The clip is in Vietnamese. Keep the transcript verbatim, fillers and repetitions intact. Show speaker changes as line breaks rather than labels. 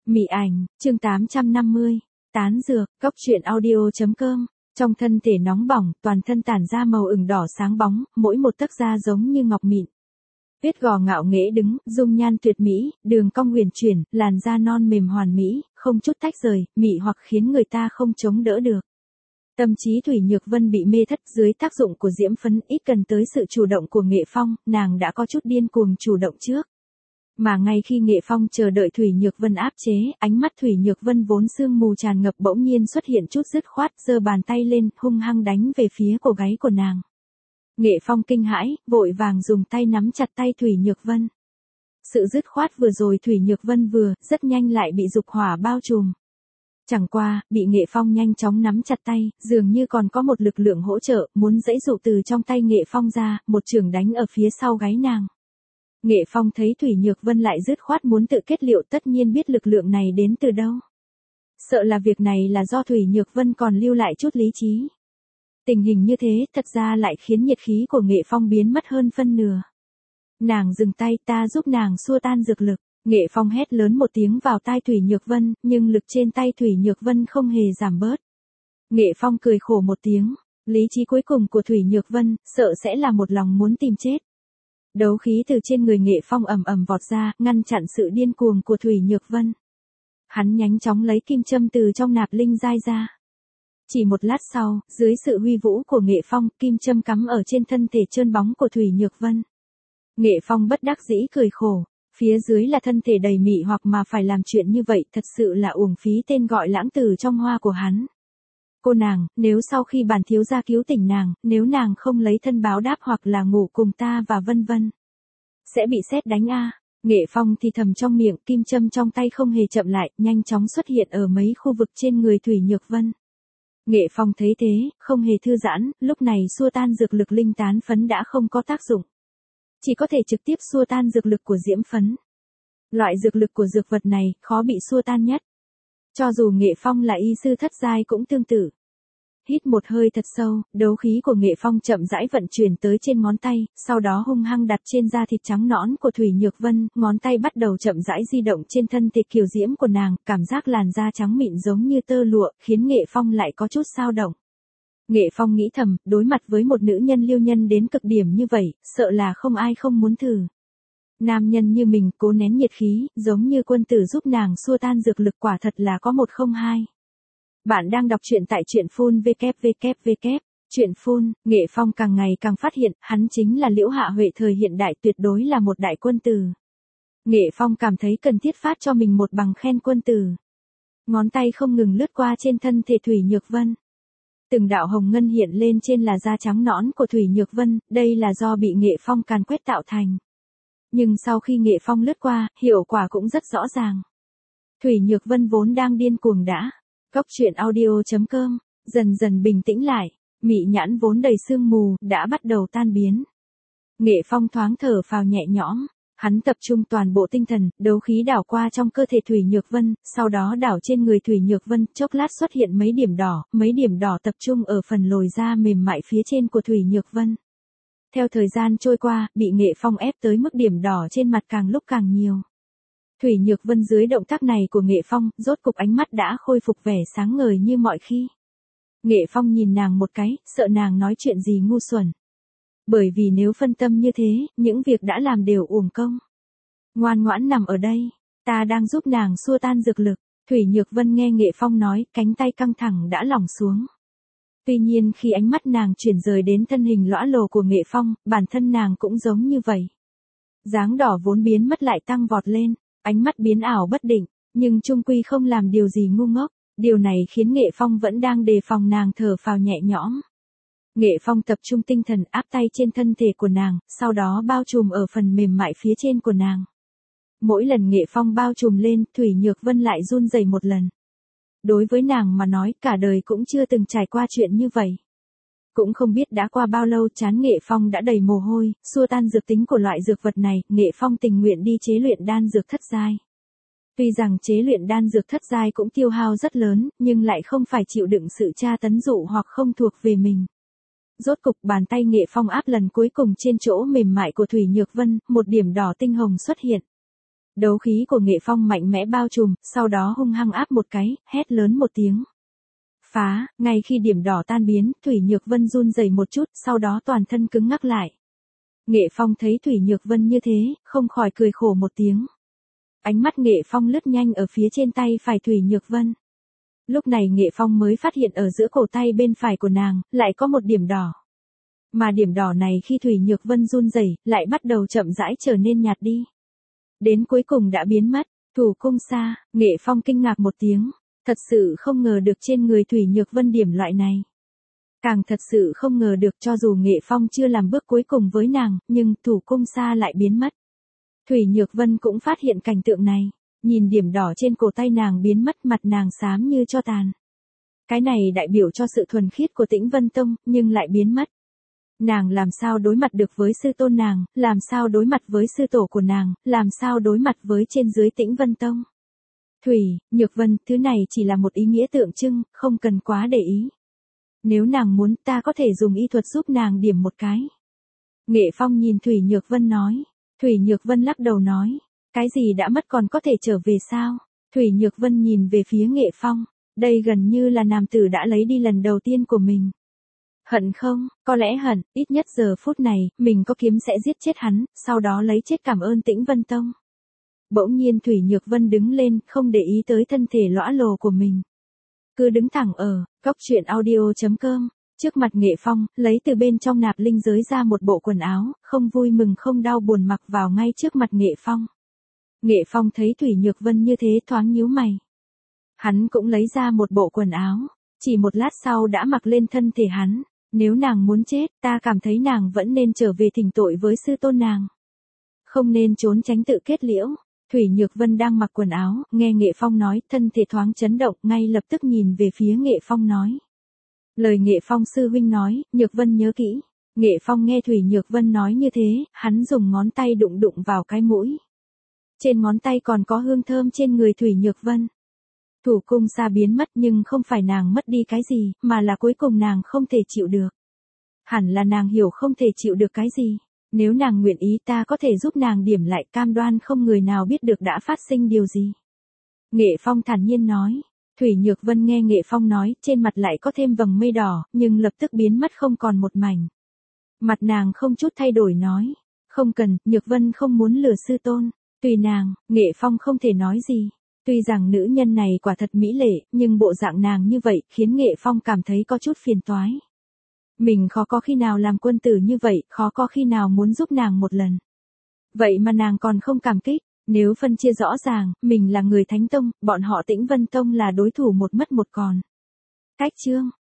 Mị ảnh, chương tám trăm năm mươi, tán dược, cốc truyện audio.com, trong thân thể nóng bỏng, toàn thân tản ra màu ửng đỏ sáng bóng, mỗi một tấc da giống như ngọc mịn. Tuyết gò ngạo nghễ đứng, dung nhan tuyệt mỹ, đường cong huyền chuyển, làn da non mềm hoàn mỹ, không chút tách rời, mị hoặc khiến người ta không chống đỡ được. Tâm trí Thủy Nhược Vân bị mê thất dưới tác dụng của diễm phấn, ít cần tới sự chủ động của Nghệ Phong, nàng đã có chút điên cuồng chủ động trước. Mà ngay khi Nghệ Phong chờ đợi Thủy Nhược Vân áp chế, ánh mắt Thủy Nhược Vân vốn sương mù tràn ngập bỗng nhiên xuất hiện chút dứt khoát, giơ bàn tay lên, hung hăng đánh về phía cổ gáy của nàng. Nghệ Phong kinh hãi, vội vàng dùng tay nắm chặt tay Thủy Nhược Vân. Sự dứt khoát vừa rồi Thủy Nhược Vân vừa, rất nhanh lại bị dục hỏa bao trùm. Chẳng qua, bị Nghệ Phong nhanh chóng nắm chặt tay, dường như còn có một lực lượng hỗ trợ, muốn giãy giụa từ trong tay Nghệ Phong ra, một chưởng đánh ở phía sau gáy nàng. Nghệ Phong thấy Thủy Nhược Vân lại dứt khoát muốn tự kết liễu, tất nhiên biết lực lượng này đến từ đâu. Sợ là việc này là do Thủy Nhược Vân còn lưu lại chút lý trí. Tình hình như thế thật ra lại khiến nhiệt khí của Nghệ Phong biến mất hơn phân nửa. Nàng dừng tay, ta giúp nàng xua tan dược lực. Nghệ Phong hét lớn một tiếng vào tai Thủy Nhược Vân, nhưng lực trên tay Thủy Nhược Vân không hề giảm bớt. Nghệ Phong cười khổ một tiếng, lý trí cuối cùng của Thủy Nhược Vân, sợ sẽ là một lòng muốn tìm chết. Đấu khí từ trên người Nghệ Phong ầm ầm vọt ra, ngăn chặn sự điên cuồng của Thủy Nhược Vân. Hắn nhanh chóng lấy kim châm từ trong nạp linh giai ra. Chỉ một lát sau, dưới sự huy vũ của Nghệ Phong, kim châm cắm ở trên thân thể trơn bóng của Thủy Nhược Vân. Nghệ Phong bất đắc dĩ cười khổ, phía dưới là thân thể đầy mị hoặc mà phải làm chuyện như vậy, thật sự là uổng phí tên gọi lãng tử trong hoa của hắn. Cô nàng, nếu sau khi bản thiếu gia cứu tỉnh nàng, nếu nàng không lấy thân báo đáp hoặc là ngủ cùng ta và vân vân, sẽ bị sét đánh a. Nghệ Phong thì thầm trong miệng, kim châm trong tay không hề chậm lại, nhanh chóng xuất hiện ở mấy khu vực trên người Thủy Nhược Vân. Nghệ Phong thấy thế, không hề thư giãn, lúc này xua tan dược lực linh tán phấn đã không có tác dụng. Chỉ có thể trực tiếp xua tan dược lực của diễm phấn. Loại dược lực của dược vật này, khó bị xua tan nhất. Cho dù Nghệ Phong là y sư thất giai cũng tương tự. Hít một hơi thật sâu, đấu khí của Nghệ Phong chậm rãi vận chuyển tới trên ngón tay, sau đó hung hăng đặt trên da thịt trắng nõn của Thủy Nhược Vân, ngón tay bắt đầu chậm rãi di động trên thân thể kiều diễm của nàng, cảm giác làn da trắng mịn giống như tơ lụa, khiến Nghệ Phong lại có chút dao động. Nghệ Phong nghĩ thầm, đối mặt với một nữ nhân liêu nhân đến cực điểm như vậy, sợ là không ai không muốn thử. Nam nhân như mình cố nén nhiệt khí, giống như quân tử giúp nàng xua tan dược lực, quả thật là có một không hai. Bạn đang đọc truyện tại truyện phun vê kép vê kép vê kép. Truyện phun, Nghệ Phong càng ngày càng phát hiện, hắn chính là Liễu Hạ Huệ thời hiện đại, tuyệt đối là một đại quân tử. Nghệ Phong cảm thấy cần thiết phát cho mình một bằng khen quân tử. Ngón tay không ngừng lướt qua trên thân thể Thủy Nhược Vân. Từng đạo hồng ngân hiện lên trên là da trắng nõn của Thủy Nhược Vân, đây là do bị Nghệ Phong càn quét tạo thành. Nhưng sau khi Nghệ Phong lướt qua, hiệu quả cũng rất rõ ràng. Thủy Nhược Vân vốn đang điên cuồng đã. Cốc truyện audio.com, dần dần bình tĩnh lại, mị nhãn vốn đầy sương mù, đã bắt đầu tan biến. Nghệ Phong thoáng thở phào nhẹ nhõm, hắn tập trung toàn bộ tinh thần, đấu khí đảo qua trong cơ thể Thủy Nhược Vân, sau đó đảo trên người Thủy Nhược Vân, chốc lát xuất hiện mấy điểm đỏ, mấy điểm đỏ tập trung ở phần lồi da mềm mại phía trên của Thủy Nhược Vân. Theo thời gian trôi qua, bị Nghệ Phong ép tới mức điểm đỏ trên mặt càng lúc càng nhiều. Thủy Nhược Vân dưới động tác này của Nghệ Phong, rốt cục ánh mắt đã khôi phục vẻ sáng ngời như mọi khi. Nghệ Phong nhìn nàng một cái, sợ nàng nói chuyện gì ngu xuẩn. Bởi vì nếu phân tâm như thế, những việc đã làm đều uổng công. Ngoan ngoãn nằm ở đây, ta đang giúp nàng xua tan dược lực. Thủy Nhược Vân nghe Nghệ Phong nói, cánh tay căng thẳng đã lỏng xuống. Tuy nhiên khi ánh mắt nàng chuyển rời đến thân hình lõa lồ của Nghệ Phong, bản thân nàng cũng giống như vậy. Dáng đỏ vốn biến mất lại tăng vọt lên. Ánh mắt biến ảo bất định, nhưng chung quy không làm điều gì ngu ngốc, điều này khiến Nghệ Phong vẫn đang đề phòng nàng thở phào nhẹ nhõm. Nghệ Phong tập trung tinh thần áp tay trên thân thể của nàng, sau đó bao trùm ở phần mềm mại phía trên của nàng. Mỗi lần Nghệ Phong bao trùm lên, Thủy Nhược Vân lại run rẩy một lần. Đối với nàng mà nói, cả đời cũng chưa từng trải qua chuyện như vậy. Cũng không biết đã qua bao lâu, trán Nghệ Phong đã đầy mồ hôi, xua tan dược tính của loại dược vật này, Nghệ Phong tình nguyện đi chế luyện đan dược thất giai. Tuy rằng chế luyện đan dược thất giai cũng tiêu hao rất lớn, nhưng lại không phải chịu đựng sự tra tấn dụ hoặc không thuộc về mình. Rốt cục bàn tay Nghệ Phong áp lần cuối cùng trên chỗ mềm mại của Thủy Nhược Vân, một điểm đỏ tinh hồng xuất hiện. Đấu khí của Nghệ Phong mạnh mẽ bao trùm, sau đó hung hăng áp một cái, hét lớn một tiếng. Phá, ngay khi điểm đỏ tan biến, Thủy Nhược Vân run rẩy một chút, sau đó toàn thân cứng ngắc lại. Nghệ Phong thấy Thủy Nhược Vân như thế, không khỏi cười khổ một tiếng. Ánh mắt Nghệ Phong lướt nhanh ở phía trên tay phải Thủy Nhược Vân. Lúc này Nghệ Phong mới phát hiện ở giữa cổ tay bên phải của nàng, lại có một điểm đỏ. Mà điểm đỏ này khi Thủy Nhược Vân run rẩy, lại bắt đầu chậm rãi trở nên nhạt đi. Đến cuối cùng đã biến mất, thủ cung xa, Nghệ Phong kinh ngạc một tiếng. Thật sự không ngờ được trên người Thủy Nhược Vân điểm loại này. Càng thật sự không ngờ được cho dù Nghệ Phong chưa làm bước cuối cùng với nàng, nhưng thủ cung xa lại biến mất. Thủy Nhược Vân cũng phát hiện cảnh tượng này. Nhìn điểm đỏ trên cổ tay nàng biến mất, mặt nàng xám như tro tàn. Cái này đại biểu cho sự thuần khiết của Tĩnh Vân Tông, nhưng lại biến mất. Nàng làm sao đối mặt được với sư tôn nàng, làm sao đối mặt với sư tổ của nàng, làm sao đối mặt với trên dưới Tĩnh Vân Tông. Thủy, Nhược Vân, thứ này chỉ là một ý nghĩa tượng trưng, không cần quá để ý. Nếu nàng muốn, ta có thể dùng y thuật giúp nàng điểm một cái. Nghệ Phong nhìn Thủy Nhược Vân nói. Thủy Nhược Vân lắc đầu nói. Cái gì đã mất còn có thể trở về sao? Thủy Nhược Vân nhìn về phía Nghệ Phong. Đây gần như là nam tử đã lấy đi lần đầu tiên của mình. Hận không? Có lẽ hận, ít nhất giờ phút này, mình có kiếm sẽ giết chết hắn, sau đó lấy chết cảm ơn Tĩnh Vân Tông. Bỗng nhiên Thủy Nhược Vân đứng lên, không để ý tới thân thể lõa lồ của mình. Cứ đứng thẳng ở, góc truyện audio chấm com, trước mặt Nghệ Phong, lấy từ bên trong nạp linh giới ra một bộ quần áo, không vui mừng không đau buồn mặc vào ngay trước mặt Nghệ Phong. Nghệ Phong thấy Thủy Nhược Vân như thế thoáng nhíu mày. Hắn cũng lấy ra một bộ quần áo, chỉ một lát sau đã mặc lên thân thể hắn. Nếu nàng muốn chết, ta cảm thấy nàng vẫn nên trở về thỉnh tội với sư tôn nàng. Không nên trốn tránh tự kết liễu. Thủy Nhược Vân đang mặc quần áo, nghe Nghệ Phong nói, thân thể thoáng chấn động, ngay lập tức nhìn về phía Nghệ Phong nói. Lời Nghệ Phong sư huynh nói, Nhược Vân nhớ kỹ. Nghệ Phong nghe Thủy Nhược Vân nói như thế, hắn dùng ngón tay đụng đụng vào cái mũi. Trên ngón tay còn có hương thơm trên người Thủy Nhược Vân. Thủ cung xa biến mất nhưng không phải nàng mất đi cái gì, mà là cuối cùng nàng không thể chịu được. Hẳn là nàng hiểu không thể chịu được cái gì. Nếu nàng nguyện ý ta có thể giúp nàng điểm lại, cam đoan không người nào biết được đã phát sinh điều gì. Nghệ Phong thản nhiên nói. Thủy Nhược Vân nghe Nghệ Phong nói, trên mặt lại có thêm vầng mây đỏ, nhưng lập tức biến mất không còn một mảnh. Mặt nàng không chút thay đổi nói. Không cần, Nhược Vân không muốn lừa sư tôn. Tùy nàng, Nghệ Phong không thể nói gì. Tuy rằng nữ nhân này quả thật mỹ lệ, nhưng bộ dạng nàng như vậy khiến Nghệ Phong cảm thấy có chút phiền toái. Mình khó có khi nào làm quân tử như vậy, khó có khi nào muốn giúp nàng một lần. Vậy mà nàng còn không cảm kích, nếu phân chia rõ ràng, mình là người Thánh Tông, bọn họ Tĩnh Vân Tông là đối thủ một mất một còn. Cách chương